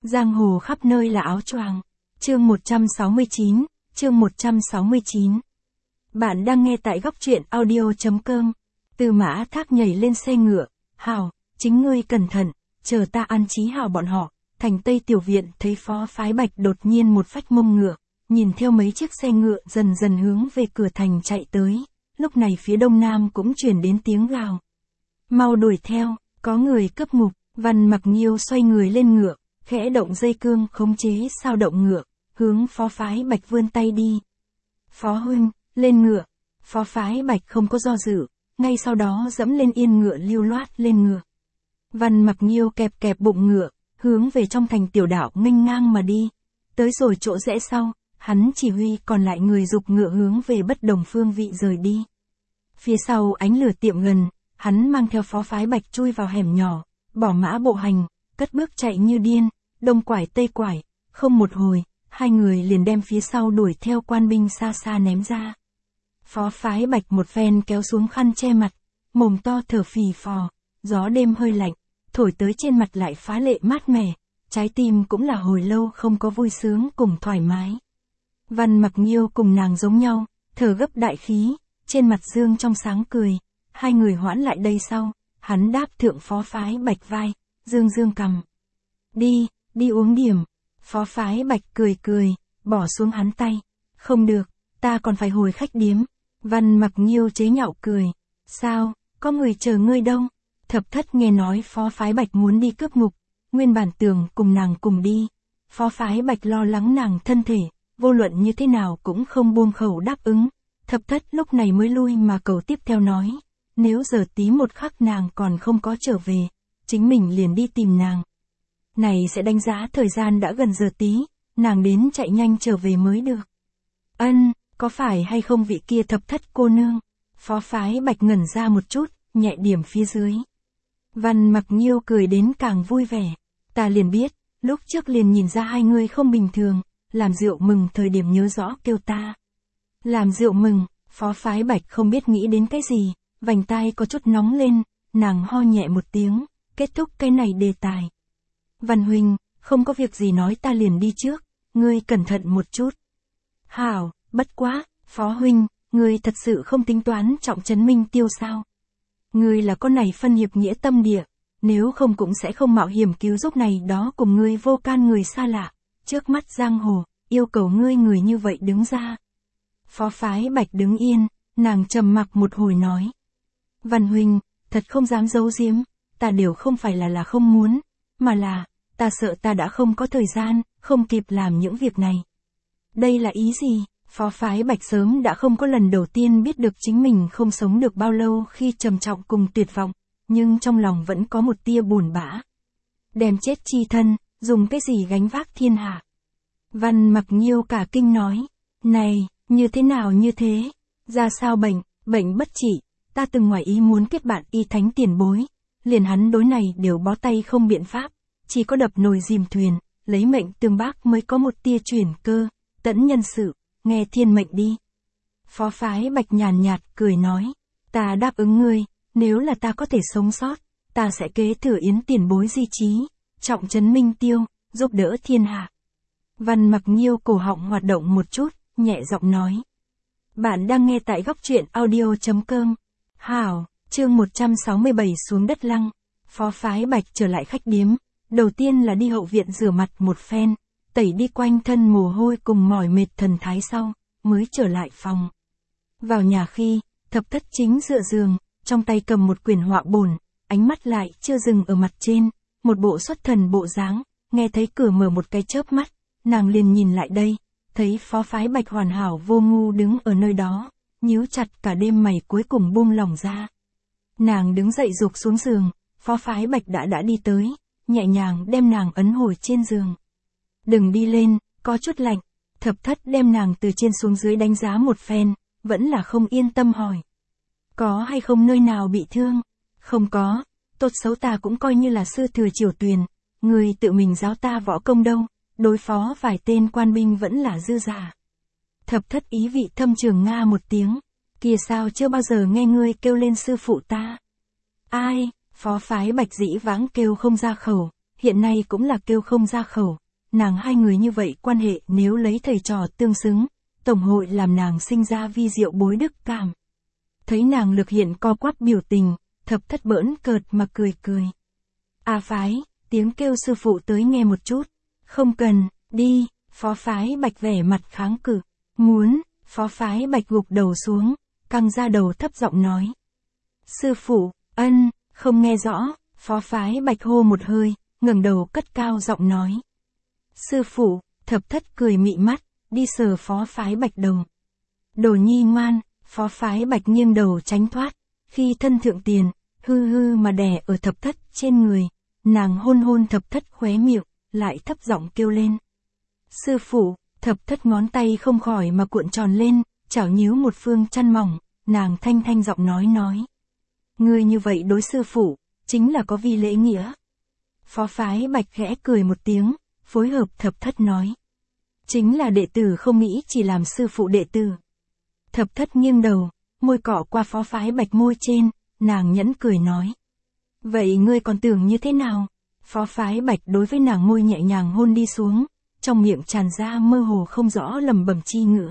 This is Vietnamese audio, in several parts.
Giang hồ khắp nơi là áo choàng. Chương 169, chương 169. Bạn đang nghe tại góc truyện audio.com. Tư Mã Thác nhảy lên xe ngựa, "Hảo, chính ngươi cẩn thận, chờ ta an trí hảo bọn họ." Thành Tây tiểu viện thấy Phó Phái Bạch đột nhiên một phách mông ngựa, nhìn theo mấy chiếc xe ngựa dần dần hướng về cửa thành chạy tới. Lúc này phía đông nam cũng truyền đến tiếng gào. "Mau đuổi theo, có người cướp ngục." Văn Mặc Nghiêu xoay người lên ngựa, khẽ động dây cương khống chế sao động ngựa, hướng Phó Phái Bạch vươn tay đi. "Phó huynh, lên ngựa." Phó Phái Bạch không có do dự, ngay sau đó dẫm lên yên ngựa lưu loát lên ngựa. Văn Mặc Nghiêu kẹp kẹp bụng ngựa, hướng về trong thành tiểu đạo nghênh ngang mà đi. Tới rồi chỗ rẽ sau, hắn chỉ huy còn lại người giục ngựa hướng về bất đồng phương vị rời đi. Phía sau ánh lửa tiệm gần, hắn mang theo Phó Phái Bạch chui vào hẻm nhỏ, bỏ mã bộ hành, cất bước chạy như điên, đông quải tây quải, không một hồi, hai người liền đem phía sau đuổi theo quan binh xa xa ném ra. Phó Phái Bạch một phen kéo xuống khăn che mặt, mồm to thở phì phò, gió đêm hơi lạnh, thổi tới trên mặt lại phá lệ mát mẻ, trái tim cũng là hồi lâu không có vui sướng cùng thoải mái. Văn Mặc Nghiêu cùng nàng giống nhau, thở gấp đại khí, trên mặt dương trong sáng cười, hai người hoãn lại đây sau, hắn đáp thượng Phó Phái Bạch vai, dương dương cằm. Đi uống điểm." Phó Phái Bạch cười cười, bỏ xuống hắn tay. "Không được, ta còn phải hồi khách điếm." Văn Mặc Nghiêu chế nhạo cười, "Sao, có người chờ ngươi đâu?" Thập Thất nghe nói Phó Phái Bạch muốn đi cướp ngục, nguyên bản tưởng cùng nàng cùng đi. Phó Phái Bạch lo lắng nàng thân thể, vô luận như thế nào cũng không buông khẩu đáp ứng. Thập Thất lúc này mới lui mà cầu tiếp theo nói, nếu giờ tí một khắc nàng còn không có trở về, chính mình liền đi tìm nàng. Này sẽ đánh giá thời gian đã gần giờ tí, nàng đến chạy nhanh trở về mới được. "Ân, có phải hay không vị kia Thập Thất cô nương?" Phó Phái Bạch ngẩn ra một chút, nhẹ điểm phía dưới. Văn Mặc Nghiêu cười đến càng vui vẻ, "Ta liền biết, lúc trước liền nhìn ra hai người không bình thường, làm rượu mừng thời điểm nhớ rõ kêu ta." "Làm rượu mừng?" Phó Phái Bạch không biết nghĩ đến cái gì, vành tai có chút nóng lên, nàng ho nhẹ một tiếng, kết thúc cái này đề tài. "Văn huynh, không có việc gì nói ta liền đi trước, ngươi cẩn thận một chút." "Hảo, bất quá, Phó huynh, ngươi thật sự không tính toán trọng trấn Minh Tiêu sao? Ngươi là con này phân hiệp nghĩa tâm địa, nếu không cũng sẽ không mạo hiểm cứu giúp này đó cùng ngươi vô can người xa lạ, trước mắt giang hồ, yêu cầu ngươi người như vậy đứng ra." Phó Phái Bạch đứng yên, nàng trầm mặc một hồi nói. "Văn huynh, thật không dám giấu giếm, ta đều không phải là không muốn, mà là, ta sợ ta đã không có thời gian, không kịp làm những việc này." "Đây là ý gì?" Phó Phái Bạch sớm đã không có lần đầu tiên biết được chính mình không sống được bao lâu khi trầm trọng cùng tuyệt vọng, nhưng trong lòng vẫn có một tia buồn bã. "Đem chết chi thân, dùng cái gì gánh vác thiên hạ?" Văn Mặc Nghiêu cả kinh nói, "Này, như thế nào như thế? Ra sao bệnh bất trị, ta từng ngoài ý muốn kết bạn y thánh tiền bối, liền hắn đối này đều bó tay không biện pháp, chỉ có đập nồi dìm thuyền, lấy mệnh tương bác mới có một tia chuyển cơ, tẫn nhân sự, nghe thiên mệnh đi." Phó Phái Bạch nhàn nhạt cười nói, "Ta đáp ứng ngươi, nếu là ta có thể sống sót, ta sẽ kế thừa Yến tiền bối di chí, trọng trấn Minh Tiêu, giúp đỡ thiên hạ." Văn Mặc Nghiêu cổ họng hoạt động một chút, nhẹ giọng nói. Bạn đang nghe tại góc truyện audio.com. Hảo, chương 167 xuống đất lăng. Phó Phái Bạch trở lại khách điếm, đầu tiên là đi hậu viện rửa mặt một phen, tẩy đi quanh thân mồ hôi cùng mỏi mệt thần thái sau, mới trở lại phòng. Vào nhà khi, Thập Thất chính dựa giường, trong tay cầm một quyển họa bổn, ánh mắt lại chưa dừng ở mặt trên, một bộ xuất thần bộ dáng, nghe thấy cửa mở một cái chớp mắt, nàng liền nhìn lại đây, thấy Phó Phái Bạch hoàn hảo vô ngu đứng ở nơi đó, nhíu chặt cả đêm mày cuối cùng buông lỏng ra. Nàng đứng dậy dục xuống giường, Phó Phái Bạch đã đi tới, nhẹ nhàng đem nàng ấn hồi trên giường. "Đừng đi lên, có chút lạnh." Thập Thất đem nàng từ trên xuống dưới đánh giá một phen, vẫn là không yên tâm hỏi, "Có hay không nơi nào bị thương?" "Không có, tốt xấu ta cũng coi như là sư thừa Triều Tuyền, người tự mình giáo ta võ công đâu, đối phó vài tên quan binh vẫn là dư giả." Thập Thất ý vị thâm trường nga một tiếng, "Kia sao chưa bao giờ nghe ngươi kêu lên sư phụ ta?" "Ai?" Phó Phái Bạch dĩ vãng kêu không ra khẩu, hiện nay cũng là kêu không ra khẩu, nàng hai người như vậy quan hệ nếu lấy thầy trò tương xứng, tổng hội làm nàng sinh ra vi diệu bối đức cảm. Thấy nàng lực hiện co quắp biểu tình, Thập Thất bỡn cợt mà cười cười. A Phái, tiếng kêu sư phụ tới nghe một chút. Không cần, đi, Phó Phái Bạch vẻ mặt kháng cự. Muốn, Phó Phái Bạch gục đầu xuống, căng ra đầu thấp giọng nói. Sư phụ, ân, không nghe rõ, Phó Phái Bạch hô một hơi, ngẩng đầu cất cao giọng nói. Sư phụ, Thập Thất cười mị mắt, đi sờ Phó Phái Bạch đầu. Đồ nhi ngoan, Phó Phái Bạch nghiêng đầu tránh thoát, khi thân thượng tiền, hư hư mà đè ở Thập Thất trên người, nàng hôn hôn Thập Thất khóe miệng, lại thấp giọng kêu lên. Sư phụ, Thập Thất ngón tay không khỏi mà cuộn tròn lên, chảo nhíu một phương chăn mỏng, nàng thanh thanh giọng nói. Ngươi như vậy đối sư phụ, chính là có vi lễ nghĩa. Phó Phái Bạch khẽ cười một tiếng, phối hợp Thập Thất nói. Chính là đệ tử không nghĩ chỉ làm sư phụ đệ tử. Thập Thất nghiêng đầu, môi cọ qua Phó Phái Bạch môi trên, nàng nhẫn cười nói. Vậy ngươi còn tưởng như thế nào? Phó Phái Bạch đối với nàng môi nhẹ nhàng hôn đi xuống, trong miệng tràn ra mơ hồ không rõ lẩm bẩm chi ngữ.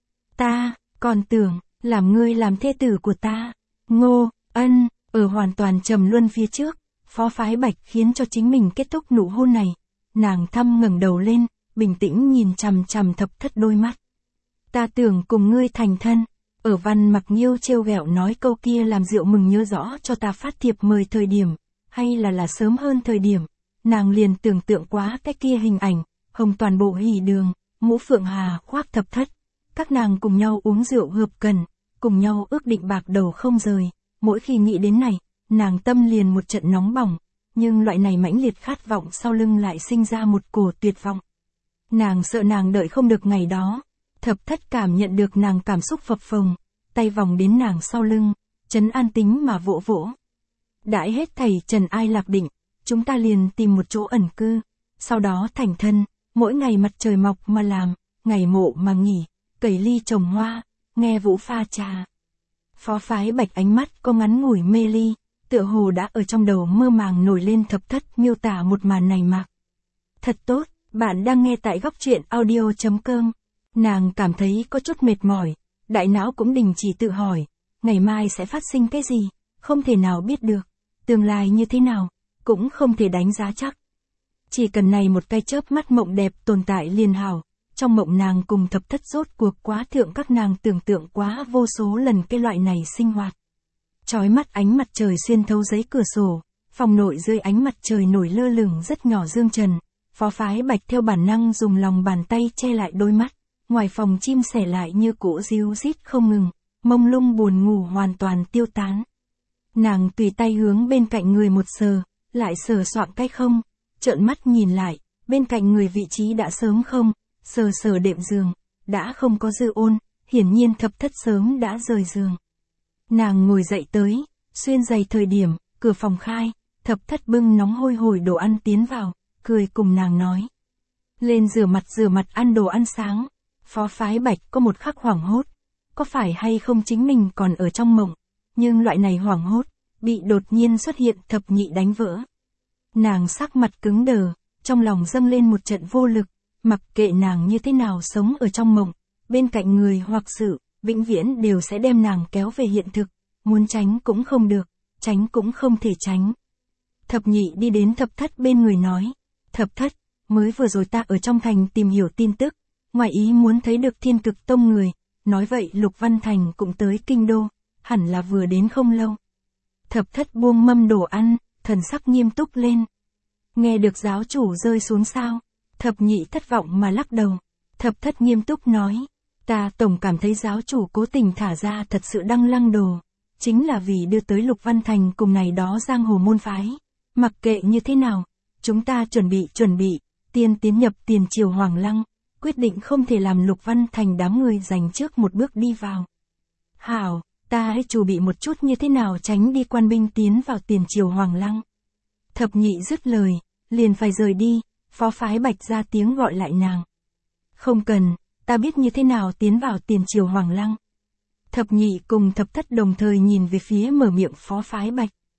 Ta, còn tưởng, làm ngươi làm thê tử của ta. Ngô, ân, ở hoàn toàn trầm luân phía trước, Phó Phái Bạch khiến cho chính mình kết thúc nụ hôn này. Nàng thâm ngẩng đầu lên, bình tĩnh nhìn chằm chằm Thập Thất đôi mắt. Ta tưởng cùng ngươi thành thân. Ở Văn Mặc Nghiêu trêu ghẹo nói câu kia làm Diệu Mừng nhớ rõ cho ta phát thiệp mời thời điểm, hay là sớm hơn thời điểm, nàng liền tưởng tượng quá cái kia hình ảnh, hồng toàn bộ hỉ đường, mũ phượng hà khoác Thập Thất, các nàng cùng nhau uống rượu hợp cần, cùng nhau ước định bạc đầu không rời, mỗi khi nghĩ đến này, nàng tâm liền một trận nóng bỏng, nhưng loại này mãnh liệt khát vọng sau lưng lại sinh ra một cổ tuyệt vọng. Nàng sợ nàng đợi không được ngày đó. Thập Thất cảm nhận được nàng cảm xúc phập phồng, tay vòng đến nàng sau lưng, trấn an tính mà vỗ vỗ. Đãi hết thảy trần ai lạc định, chúng ta liền tìm một chỗ ẩn cư, sau đó thành thân, mỗi ngày mặt trời mọc mà làm, ngày mộ mà nghỉ, cẩy ly trồng hoa, nghe vũ pha trà. Phó Phái Bạch ánh mắt có ngắn ngủi mê ly, tựa hồ đã ở trong đầu mơ màng nổi lên Thập Thất miêu tả một màn này mạc. Thật tốt, bạn đang nghe tại góc truyện audio.com. Nàng cảm thấy có chút mệt mỏi, đại não cũng đình chỉ tự hỏi, ngày mai sẽ phát sinh cái gì, không thể nào biết được, tương lai như thế nào, cũng không thể đánh giá chắc. Chỉ cần này một cái chớp mắt mộng đẹp tồn tại liền hảo, trong mộng nàng cùng Thập Thất rốt cuộc quá thượng các nàng tưởng tượng quá vô số lần cái loại này sinh hoạt. Chói mắt ánh mặt trời xuyên thấu giấy cửa sổ, phòng nội dưới ánh mặt trời nổi lơ lửng rất nhỏ dương trần, Phó Phái Bạch theo bản năng dùng lòng bàn tay che lại đôi mắt. Ngoài phòng chim sẻ lại như cỗ ríu rít không ngừng, mông lung buồn ngủ hoàn toàn tiêu tán. Nàng tùy tay hướng bên cạnh người một sờ, lại sờ soạng cái không, trợn mắt nhìn lại, bên cạnh người vị trí đã sớm không, sờ đệm giường, đã không có dư ôn, hiển nhiên Thập Thất sớm đã rời giường. Nàng ngồi dậy tới, xuyên giày thời điểm, cửa phòng khai, Thập Thất bưng nóng hôi hổi đồ ăn tiến vào, cười cùng nàng nói. Lên rửa mặt ăn đồ ăn sáng. Phó Phái Bạch có một khắc hoảng hốt, có phải hay không chính mình còn ở trong mộng, nhưng loại này hoảng hốt, bị đột nhiên xuất hiện thập nhị đánh vỡ. Nàng sắc mặt cứng đờ, trong lòng dâng lên một trận vô lực, mặc kệ nàng như thế nào sống ở trong mộng, bên cạnh người hoặc sự, vĩnh viễn đều sẽ đem nàng kéo về hiện thực, muốn tránh cũng không được, tránh cũng không thể tránh. Thập nhị đi đến Thập Thất bên người nói, Thập Thất, mới vừa rồi ta ở trong thành tìm hiểu tin tức. Ngoài ý muốn thấy được Thiên Cực Tông người, nói vậy Lục Văn Thành cũng tới kinh đô, hẳn là vừa đến không lâu. Thập Thất buông mâm đồ ăn, thần sắc nghiêm túc lên. Nghe được giáo chủ rơi xuống sao? Thập nhị thất vọng mà lắc đầu. Thập Thất nghiêm túc nói, ta tổng cảm thấy giáo chủ cố tình thả ra thật sự đăng lăng đồ, chính là vì đưa tới Lục Văn Thành cùng này đó giang hồ môn phái. Mặc kệ như thế nào, chúng ta chuẩn bị, tiến nhập tiền triều Hoàng Lăng. Quyết định không thể làm Lục Văn Thành đám người giành trước một bước đi vào. Hảo, ta hãy chuẩn bị một chút như thế nào tránh đi quan binh tiến vào tiền triều Hoàng Lăng. Thập nhị dứt lời, liền phải rời đi, Phó Phái Bạch ra tiếng gọi lại nàng. Không cần, ta biết như thế nào tiến vào tiền triều Hoàng Lăng. Thập nhị cùng Thập Thất đồng thời nhìn về phía mở miệng Phó Phái Bạch.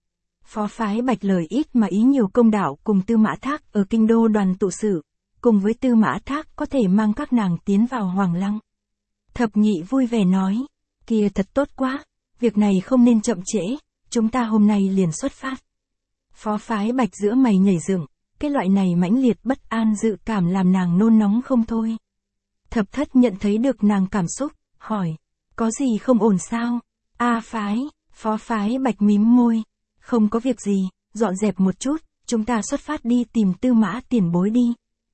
Phó phái Bạch lời ít mà ý nhiều công đạo cùng Tư Mã Thác ở kinh đô đoàn tụ sự, cùng với Tư Mã Thác có thể mang các nàng tiến vào Hoàng Lăng. Thập nhị vui vẻ nói, kia thật tốt quá, việc này không nên chậm trễ, chúng ta hôm nay liền xuất phát. Phó phái Bạch giữa mày nhảy dựng, cái loại này mãnh liệt bất an dự cảm làm nàng nôn nóng không thôi. Thập thất nhận thấy được nàng cảm xúc, hỏi, có gì không ổn sao? Phó phái Bạch mím môi, không có việc gì, dọn dẹp một chút, chúng ta xuất phát đi tìm Tư Mã tiền bối đi.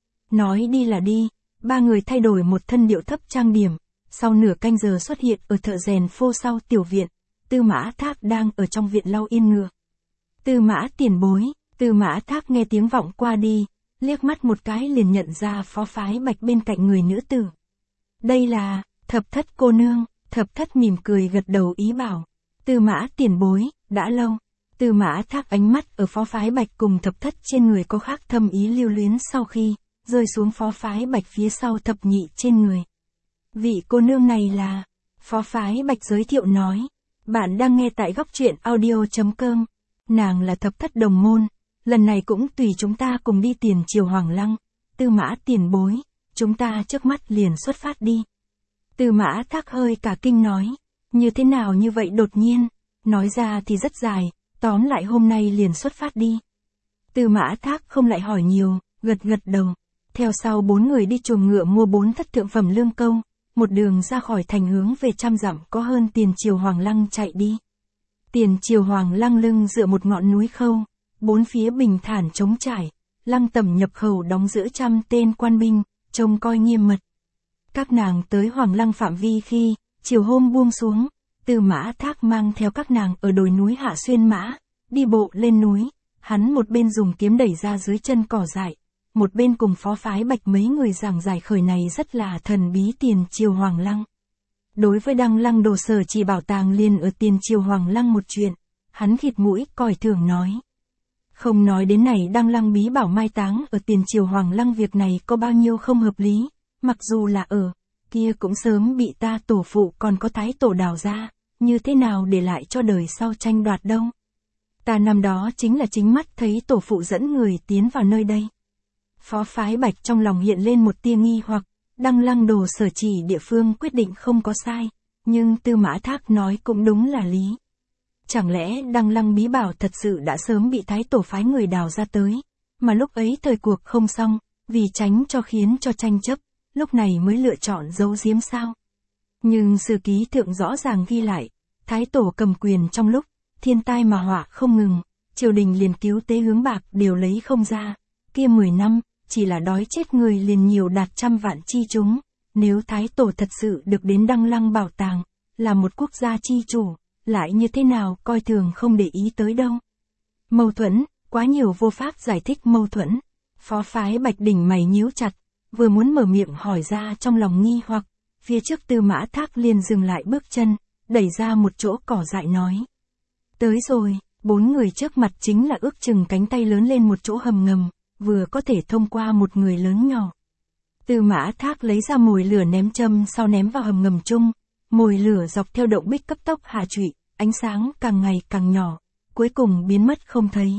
Nói đi là đi, ba người thay đổi một thân điệu thấp trang điểm, sau nửa canh giờ xuất hiện ở thợ rèn phô sau tiểu viện, Tư Mã Thác đang ở trong viện lau yên ngựa. Tư Mã tiền bối, Tư Mã Thác nghe tiếng vọng qua đi, liếc mắt một cái liền nhận ra phó phái Bạch bên cạnh người nữ tử. Đây là, Thập thất cô nương, Thập thất mỉm cười gật đầu ý bảo. Tư Mã tiền bối, đã lâu. Tư Mã Thác ánh mắt ở phó phái Bạch cùng Thập thất trên người có khác thâm ý lưu luyến sau khi, rơi xuống phó phái Bạch phía sau thập nhị trên người. Vị cô nương này là, phó phái Bạch giới thiệu nói, bạn đang nghe tại góc truyện audio.com, nàng là Thập thất đồng môn, lần này cũng tùy chúng ta cùng đi tiền triều Hoàng Lăng. Tư Mã tiền bối, chúng ta trước mắt liền xuất phát đi. Tư Mã Thác hơi cả kinh nói, như thế nào như vậy đột nhiên, nói ra thì rất dài, tóm lại hôm nay liền xuất phát đi. Tư Mã Thác không lại hỏi nhiều, gật đầu. Theo sau 4 người đi chuồng ngựa mua 4 thất thượng phẩm lương câu, một đường ra khỏi thành hướng về 100 dặm có hơn tiền triều Hoàng Lăng chạy đi. Tiền triều Hoàng Lăng lưng dựa một ngọn núi khâu, bốn phía bình thản trống trải, lăng tẩm nhập khẩu đóng giữ 100 tên quan binh, trông coi nghiêm mật. Các nàng tới Hoàng Lăng phạm vi khi, chiều hôm buông xuống, Tư Mã Thác mang theo các nàng ở đồi núi hạ xuyên mã, đi bộ lên núi, hắn một bên dùng kiếm đẩy ra dưới chân cỏ dại, một bên cùng phó phái Bạch mấy người giảng giải khởi này rất là thần bí tiền triều Hoàng Lăng. Đối với Đăng Lăng Đồ Sở Chỉ bảo tàng liền ở tiền triều Hoàng Lăng một chuyện, hắn khịt mũi coi thường nói. Không nói đến này Đăng Lăng bí bảo mai táng ở tiền triều Hoàng Lăng, việc này có bao nhiêu không hợp lý, mặc dù là ở kia cũng sớm bị ta tổ phụ còn có thái tổ đào ra, như thế nào để lại cho đời sau tranh đoạt đâu. Ta năm đó chính là chính mắt thấy tổ phụ dẫn người tiến vào nơi đây. Phó phái Bạch trong lòng hiện lên một tia nghi hoặc, Đăng Lăng Đồ Sở chỉ địa phương quyết định không có sai, nhưng Tư Mã Thác nói cũng đúng là lý. Chẳng lẽ Đăng Lăng bí bảo thật sự đã sớm bị thái tổ phái người đào ra tới, mà lúc ấy thời cuộc không xong, vì tránh cho khiến cho tranh chấp, lúc này mới lựa chọn giấu giếm sao? Nhưng sử ký thượng rõ ràng ghi lại, thái tổ cầm quyền trong lúc thiên tai mà họa không ngừng, triều đình liền cứu tế hướng bạc đều lấy không ra, kia 10 năm, chỉ là đói chết người liền nhiều đạt 100 vạn chi chúng, nếu thái tổ thật sự được đến Đăng Lăng bảo tàng, là một quốc gia chi chủ, lại như thế nào coi thường không để ý tới đâu. Mâu thuẫn, quá nhiều vô pháp giải thích mâu thuẫn, phó phái Bạch đỉnh mày nhíu chặt, vừa muốn mở miệng hỏi ra trong lòng nghi hoặc, phía trước Tư Mã Thác liền dừng lại bước chân, đẩy ra một chỗ cỏ dại nói. Tới rồi, 4 người trước mặt chính là ước chừng cánh tay lớn lên một chỗ hầm ngầm, vừa có thể thông qua một người lớn nhỏ. Tư Mã Thác lấy ra mồi lửa ném châm sau ném vào hầm ngầm chung, mồi lửa dọc theo động bích cấp tốc hạ trụy, ánh sáng càng ngày càng nhỏ, cuối cùng biến mất không thấy.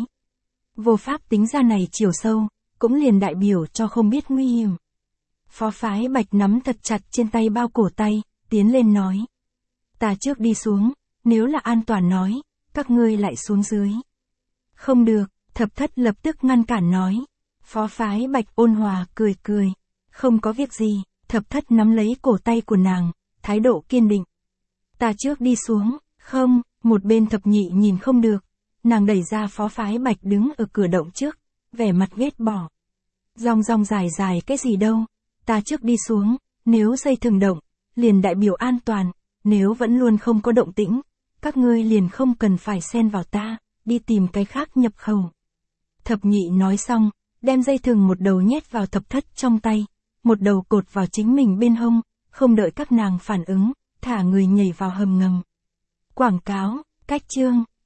Vô pháp tính ra này chiều sâu, cũng liền đại biểu cho không biết nguy hiểm. Phó phái Bạch nắm thật chặt trên tay bao cổ tay, tiến lên nói. Ta trước đi xuống, nếu là an toàn nói, các ngươi lại xuống dưới. Không được, Thập thất lập tức ngăn cản nói. Phó phái Bạch ôn hòa cười cười. Không có việc gì, Thập thất nắm lấy cổ tay của nàng, thái độ kiên định. Ta trước đi xuống, không, một bên thập nhị nhìn không được. Nàng đẩy ra phó phái Bạch đứng ở cửa động trước, vẻ mặt ghét bỏ. Rong rong dài dài cái gì đâu, ta trước đi xuống, nếu dây thừng động, liền đại biểu an toàn, nếu vẫn luôn không có động tĩnh, các ngươi liền không cần phải xen vào ta, đi tìm cái khác nhập khẩu. Thập nhị nói xong, đem dây thừng một đầu nhét vào thập thất trong tay, một đầu cột vào chính mình bên hông, không đợi các nàng phản ứng, thả người nhảy vào hầm ngầm. Quảng cáo, cách chương.